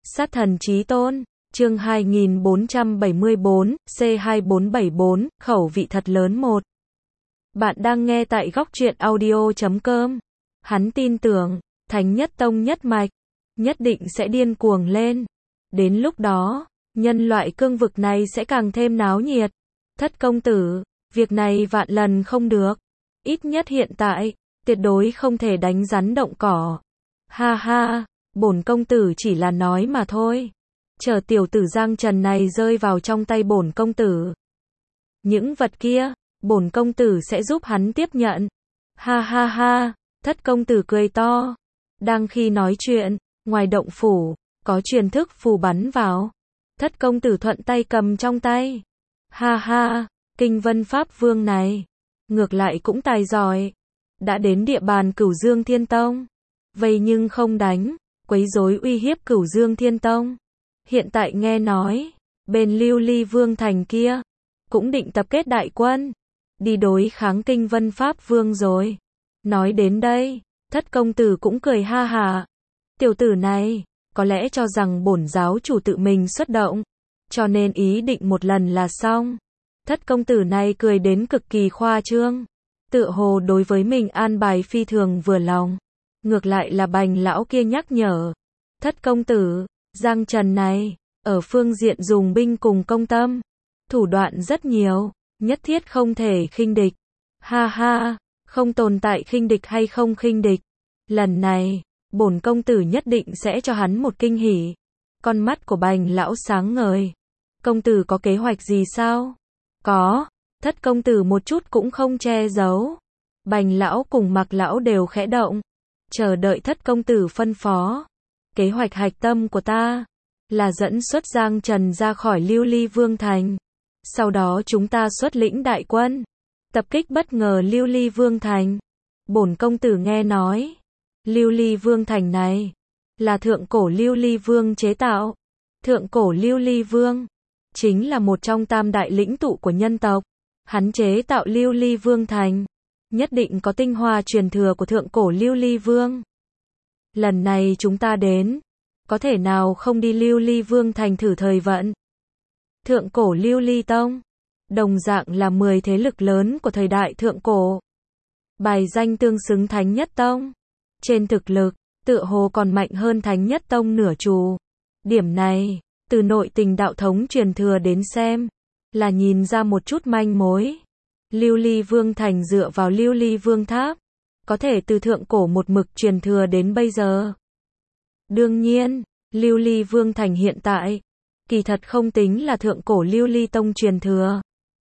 Sát thần chí tôn, chương 2474, C2474, khẩu vị thật lớn 1. Bạn đang nghe tại góc truyện audio.com. Hắn tin tưởng, Thánh Nhất Tông nhất mạch, nhất định sẽ điên cuồng lên. Đến lúc đó, nhân loại cương vực này sẽ càng thêm náo nhiệt. Thất công tử, việc này vạn lần không được. Ít nhất hiện tại, tuyệt đối không thể đánh rắn động cỏ. Ha ha, bổn công tử chỉ là nói mà thôi. Chờ tiểu tử Giang Trần này rơi vào trong tay bổn công tử. Những vật kia, bổn công tử sẽ giúp hắn tiếp nhận. Ha ha ha, thất công tử cười to. Đang khi nói chuyện, ngoài động phủ, có truyền thức phù bắn vào. Thất công tử thuận tay cầm trong tay. Ha ha, Kinh Vân Pháp Vương này, ngược lại cũng tài giỏi. Đã đến địa bàn Cửu Dương Thiên Tông. Vậy nhưng không đánh, quấy rối uy hiếp Cửu Dương Thiên Tông. Hiện tại nghe nói, bên Lưu Ly Vương thành kia, cũng định tập kết đại quân, đi đối kháng Kinh Vân Pháp Vương rồi. Nói đến đây, thất công tử cũng cười ha hả. Tiểu tử này, có lẽ cho rằng bổn giáo chủ tự mình xuất động, cho nên ý định một lần là xong. Thất công tử này cười đến cực kỳ khoa trương, tựa hồ đối với mình an bài phi thường vừa lòng. Ngược lại là Bành lão kia nhắc nhở, thất công tử, Giang Trần này, ở phương diện dùng binh cùng công tâm, thủ đoạn rất nhiều, nhất thiết không thể khinh địch. Ha ha, không tồn tại khinh địch hay không khinh địch. Lần này, bổn công tử nhất định sẽ cho hắn một kinh hỉ. Con mắt của Bành lão sáng ngời. Công tử có kế hoạch gì sao? Có, thất công tử một chút cũng không che giấu. Bành lão cùng Mạc lão đều khẽ động, chờ đợi thất công tử phân phó. Kế hoạch hạch tâm của ta là dẫn xuất Giang Trần ra khỏi Lưu Ly Vương thành. Sau đó chúng ta xuất lĩnh đại quân, tập kích bất ngờ Lưu Ly Vương thành. Bổn công tử nghe nói, Lưu Ly Vương thành này là thượng cổ Lưu Ly Vương chế tạo. Thượng cổ Lưu Ly Vương chính là một trong tam đại lĩnh tụ của nhân tộc. Hắn chế tạo Lưu Ly Vương thành, nhất định có tinh hoa truyền thừa của thượng cổ Lưu Ly Vương. Lần này chúng ta đến, có thể nào không đi Lưu Ly Vương thành thử thời vận? Thượng cổ Lưu Ly Tông, đồng dạng là 10 thế lực lớn của thời đại thượng cổ. Bài danh tương xứng Thánh Nhất Tông. Trên thực lực, tựa hồ còn mạnh hơn Thánh Nhất Tông nửa trù. Điểm này, từ nội tình đạo thống truyền thừa đến xem, là nhìn ra một chút manh mối. Lưu Ly Vương thành dựa vào Lưu Ly Vương tháp, có thể từ thượng cổ một mực truyền thừa đến bây giờ. Đương nhiên, Lưu Ly Vương thành hiện tại, kỳ thật không tính là thượng cổ Lưu Ly Tông truyền thừa.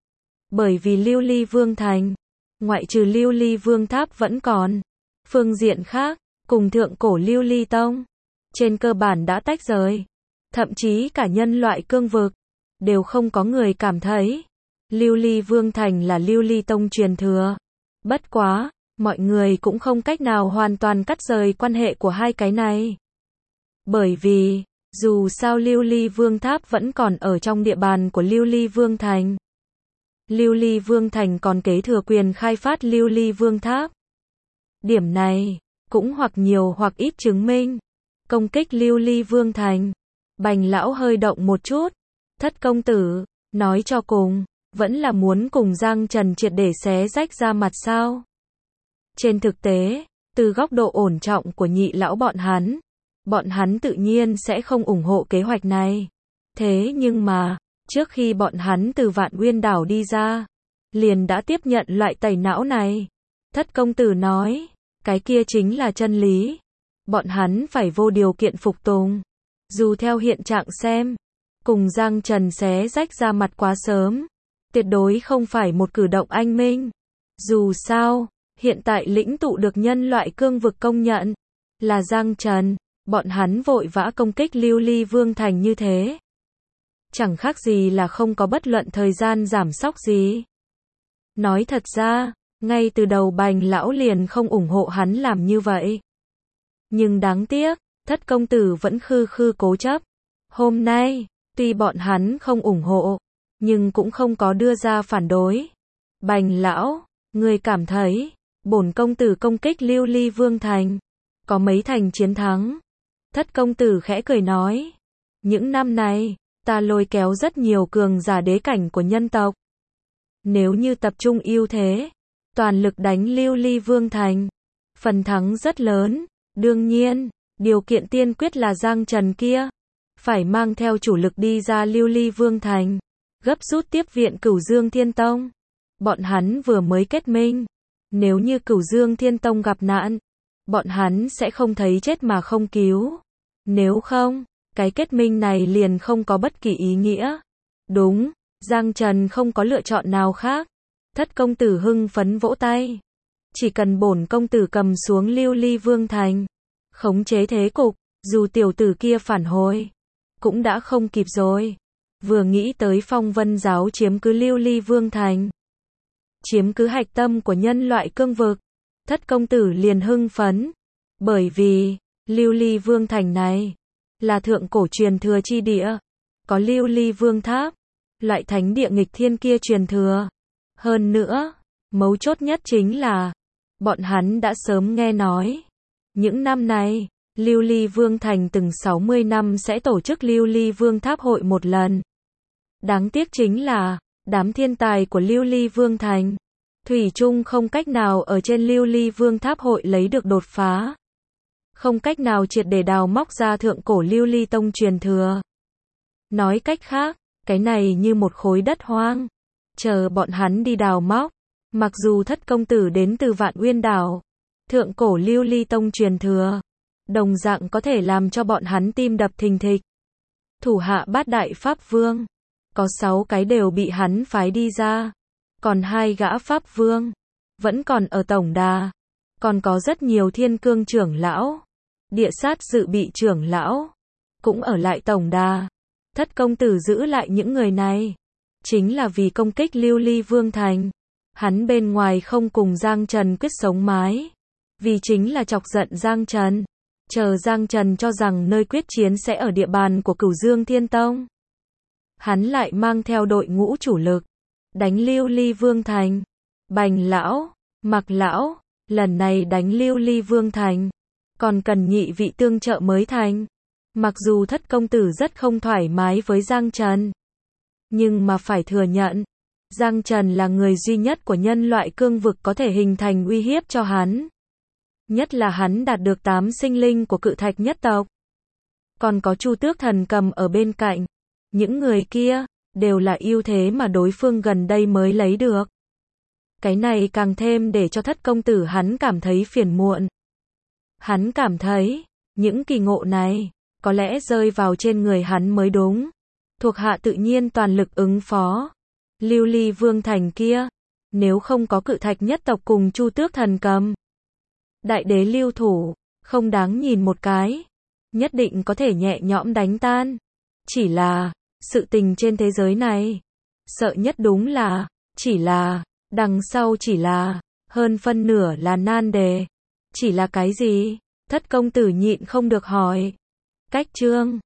Bởi vì Lưu Ly Vương thành, ngoại trừ Lưu Ly Vương tháp vẫn còn, phương diện khác, cùng thượng cổ Lưu Ly Tông, trên cơ bản đã tách rời. Thậm chí cả nhân loại cương vực, đều không có người cảm thấy Lưu Ly Vương thành là Lưu Ly Tông truyền thừa. Bất quá, mọi người cũng không cách nào hoàn toàn cắt rời quan hệ của hai cái này. Bởi vì, dù sao Lưu Ly Vương tháp vẫn còn ở trong địa bàn của Lưu Ly Vương thành. Lưu Ly Vương thành còn kế thừa quyền khai phát Lưu Ly Vương tháp. Điểm này, cũng hoặc nhiều hoặc ít chứng minh, công kích Lưu Ly Vương thành. Bành lão hơi động một chút. Thất công tử, nói cho cùng, vẫn là muốn cùng Giang Trần triệt để xé rách ra mặt sao? Trên thực tế, từ góc độ ổn trọng của nhị lão bọn hắn tự nhiên sẽ không ủng hộ kế hoạch này. Thế nhưng mà, trước khi bọn hắn từ Vạn Uyên đảo đi ra, liền đã tiếp nhận loại tẩy não này. Thất công tử nói, cái kia chính là chân lý. Bọn hắn phải vô điều kiện phục tùng. Dù theo hiện trạng xem, cùng Giang Trần xé rách ra mặt quá sớm, tuyệt đối không phải một cử động anh minh. Dù sao, hiện tại lĩnh tụ được nhân loại cương vực công nhận là Giang Trần, bọn hắn vội vã công kích Lưu Ly Vương thành như thế, chẳng khác gì là không có bất luận thời gian giảm sóc gì. Nói thật ra, ngay từ đầu Bành lão liền không ủng hộ hắn làm như vậy. Nhưng đáng tiếc, thất công tử vẫn khư cố chấp. Hôm nay, tuy bọn hắn không ủng hộ, nhưng cũng không có đưa ra phản đối. Bành lão, người cảm thấy, bổn công tử công kích Lưu Ly Vương thành, có mấy thành chiến thắng? Thất công tử khẽ cười nói, Những năm này, ta lôi kéo rất nhiều cường giả đế cảnh của nhân tộc. Nếu như tập trung ưu thế, toàn lực đánh Lưu Ly Vương Thành, phần thắng rất lớn. Đương nhiên, điều kiện tiên quyết là Giang Trần kia phải mang theo chủ lực đi ra Lưu Ly Vương Thành, gấp rút tiếp viện Cửu Dương Thiên Tông. Bọn hắn vừa mới kết minh, nếu như Cửu Dương Thiên Tông gặp nạn, bọn hắn sẽ không thấy chết mà không cứu. Nếu không, cái kết minh này liền không có bất kỳ ý nghĩa. Đúng, Giang Trần không có lựa chọn nào khác. Thất công tử hưng phấn vỗ tay. Chỉ cần bổn công tử cầm xuống Lưu Ly Vương Thành, khống chế thế cục, dù tiểu tử kia phản hồi, cũng đã không kịp rồi. Vừa nghĩ tới Phong Vân giáo chiếm cứ Lưu Ly Vương Thành, chiếm cứ hạch tâm của nhân loại cương vực, thất công tử liền hưng phấn. Bởi vì, Lưu Ly Vương Thành này, là thượng cổ truyền thừa chi địa, có Lưu Ly Vương Tháp, loại thánh địa nghịch thiên kia truyền thừa. Hơn nữa, mấu chốt nhất chính là, bọn hắn đã sớm nghe nói. Những năm này, Lưu Ly Vương Thành từng 60 năm sẽ tổ chức Lưu Ly Vương Tháp hội một lần. Đáng tiếc chính là, đám thiên tài của Lưu Ly Vương Thành, thủy chung không cách nào ở trên Lưu Ly Vương Tháp hội lấy được đột phá. Không cách nào triệt để đào móc ra thượng cổ Lưu Ly Tông truyền thừa. Nói cách khác, cái này như một khối đất hoang, chờ bọn hắn đi đào móc. Mặc dù thất công tử đến từ Vạn Uyên Đảo, thượng cổ Lưu Ly Tông truyền thừa, đồng dạng có thể làm cho bọn hắn tim đập thình thịch. Thủ hạ bát đại pháp vương, có 6 cái đều bị hắn phái đi ra, còn 2 gã pháp vương vẫn còn ở tổng đà, còn có rất nhiều thiên cương trưởng lão, địa sát dự bị trưởng lão cũng ở lại tổng đà. Thất công tử giữ lại những người này chính là vì công kích Lưu Ly Vương Thành. Hắn bên ngoài không cùng Giang Trần quyết sống mái, vì chính là chọc giận Giang Trần. Chờ Giang Trần cho rằng nơi quyết chiến sẽ ở địa bàn của Cửu Dương Thiên Tông, hắn lại mang theo đội ngũ chủ lực đánh Lưu Ly Vương Thành. Bành lão, Mặc lão, lần này đánh Lưu Ly Vương Thành, còn cần nhị vị tương trợ mới thành. Mặc dù thất công tử rất không thoải mái với Giang Trần, nhưng mà phải thừa nhận, Giang Trần là người duy nhất của nhân loại cương vực có thể hình thành uy hiếp cho hắn. Nhất là hắn đạt được 8 sinh linh của Cự Thạch nhất tộc. Còn có Chu Tước Thần Cầm ở bên cạnh. Những người kia, đều là ưu thế mà đối phương gần đây mới lấy được. Cái này càng thêm để cho thất công tử hắn cảm thấy phiền muộn. Hắn cảm thấy, những kỳ ngộ này, có lẽ rơi vào trên người hắn mới đúng. Thuộc hạ tự nhiên toàn lực ứng phó. Lưu Ly Vương Thành kia, nếu không có Cự Thạch nhất tộc cùng Chu Tước Thần Cầm, đại đế lưu thủ, không đáng nhìn một cái, nhất định có thể nhẹ nhõm đánh tan. Chỉ là, sự tình trên thế giới này, sợ nhất đúng là, chỉ là, đằng sau chỉ là, hơn phân nửa là nan đề. Chỉ là cái gì? Thất công tử nhịn không được hỏi. Cách chương